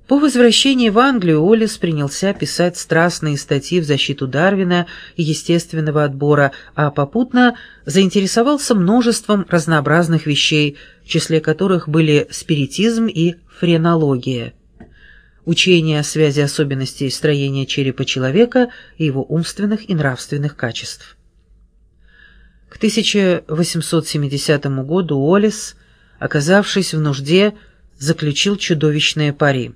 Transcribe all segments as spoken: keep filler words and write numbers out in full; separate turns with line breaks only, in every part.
По возвращении в Англию Уоллес принялся писать страстные статьи в защиту Дарвина и естественного отбора, а попутно заинтересовался множеством разнообразных вещей, в числе которых были спиритизм и френология, учение о связи особенностей строения черепа человека и его умственных и нравственных качеств. К тысяча восемьсот семидесятому году Уоллес, оказавшись в нужде, заключил чудовищное пари.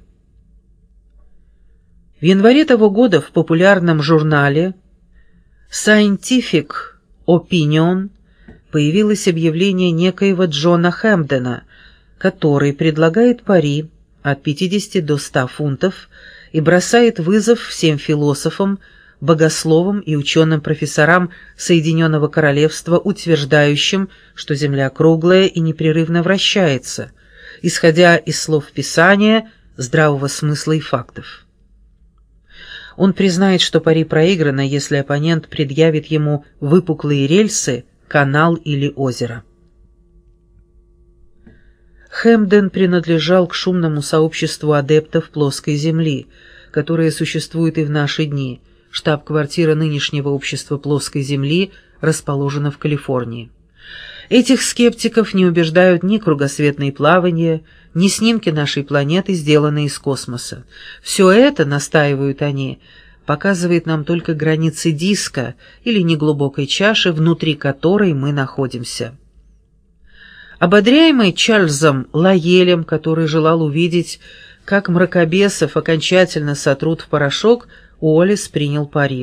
В январе того года в популярном журнале Scientific Opinion появилось объявление некоего Джона Хэмпдена, который предлагает пари от пятидесяти до ста фунтов и бросает вызов всем философам, богословам и ученым-профессорам Соединенного Королевства, утверждающим, что Земля круглая и непрерывно вращается, исходя из слов Писания, здравого смысла и фактов. Он признает, что пари проиграно, если оппонент предъявит ему выпуклые рельсы, канал или озеро. Хэмпден принадлежал к шумному сообществу адептов плоской Земли, которое существует и в наши дни. Штаб-квартира нынешнего общества плоской Земли расположена в Калифорнии. Этих скептиков не убеждают ни кругосветные плавания, ни снимки нашей планеты, сделанные из космоса. Все это, настаивают они, показывает нам только границы диска или неглубокой чаши, внутри которой мы находимся. Ободряемый Чарльзом Лайелем, который желал увидеть, как мракобесов окончательно сотрут в порошок, Уоллес принял пари.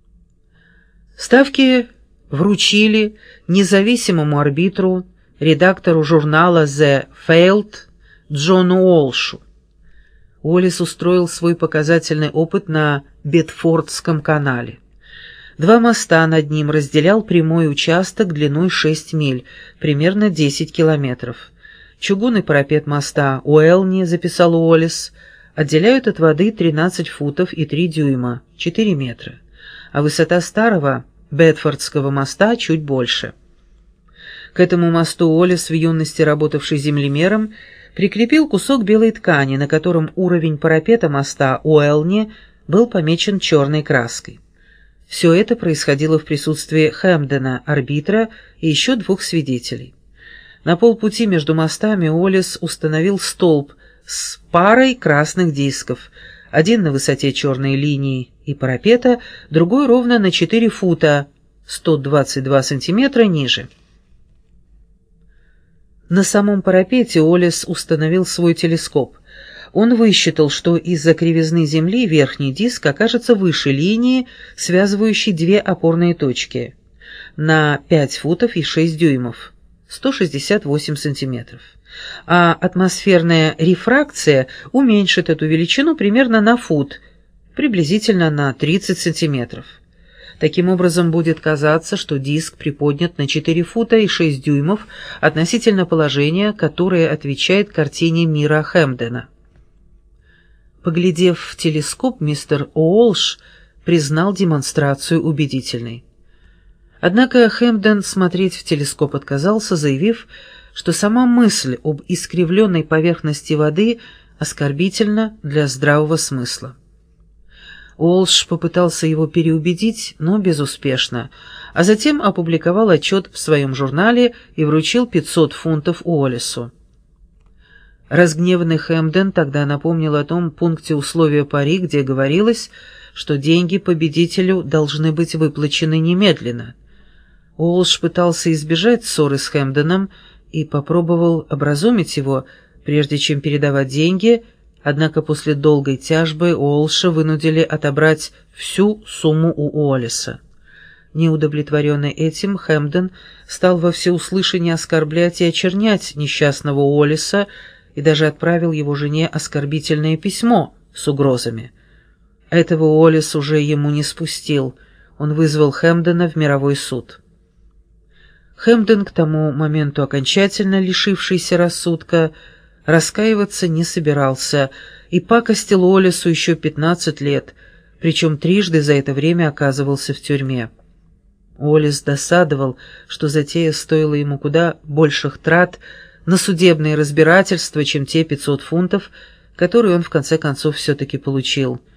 Ставки вручили независимому арбитру, редактору журнала The Field Джону Уолшу. Уоллес устроил свой показательный опыт на Бедфордском канале. Два моста над ним разделял прямой участок длиной шесть миль, примерно десять километров. Чугунный парапет моста Уэлни, записал Уоллес, отделяют от воды тринадцать футов и три дюйма, четыре метра, а высота старого Бедфордского моста чуть больше. К этому мосту Уоллес, в юности работавший землемером, прикрепил кусок белой ткани, на котором уровень парапета моста Уэлни был помечен черной краской. Все это происходило в присутствии Хэмпдена, арбитра, и еще двух свидетелей. На полпути между мостами Уоллес установил столб с парой красных дисков, один на высоте черной линии и парапета, другой ровно на четыре фута, сто двадцать два сантиметра ниже. На самом парапете Уоллес установил свой телескоп. Он высчитал, что из-за кривизны Земли верхний диск окажется выше линии, связывающей две опорные точки, на пять футов и шесть дюймов, сто шестьдесят восемь сантиметров. А атмосферная рефракция уменьшит эту величину примерно на фут, приблизительно на тридцать сантиметров. Таким образом, будет казаться, что диск приподнят на четыре фута и шесть дюймов относительно положения, которое отвечает картине мира Хэмпдена. Поглядев в телескоп, мистер Уолш признал демонстрацию убедительной. Однако Хэмпден смотреть в телескоп отказался, заявив, что сама мысль об искривленной поверхности воды оскорбительна для здравого смысла. Уолш попытался его переубедить, но безуспешно, а затем опубликовал отчет в своем журнале и вручил пятьсот фунтов Уоллесу. Разгневанный Хэмпден тогда напомнил о том пункте условия пари, где говорилось, что деньги победителю должны быть выплачены немедленно. Уолш пытался избежать ссоры с Хэмпденом и попробовал образумить его, прежде чем передавать деньги, однако после долгой тяжбы Уолша вынудили отобрать всю сумму у Уоллеса. Неудовлетворенный этим, Хэмпден стал во всеуслышание оскорблять и очернять несчастного Уоллеса и даже отправил его жене оскорбительное письмо с угрозами. Этого Уоллес уже ему не спустил, он вызвал Хэмпдена в мировой суд. Хэмпден, к тому моменту окончательно лишившийся рассудка, раскаиваться не собирался и пакостил Уоллесу еще пятнадцать лет, причем трижды за это время оказывался в тюрьме. Уоллес досадовал, что затея стоила ему куда больших трат на судебные разбирательства, чем те пятьсот фунтов, который он в конце концов все-таки получил –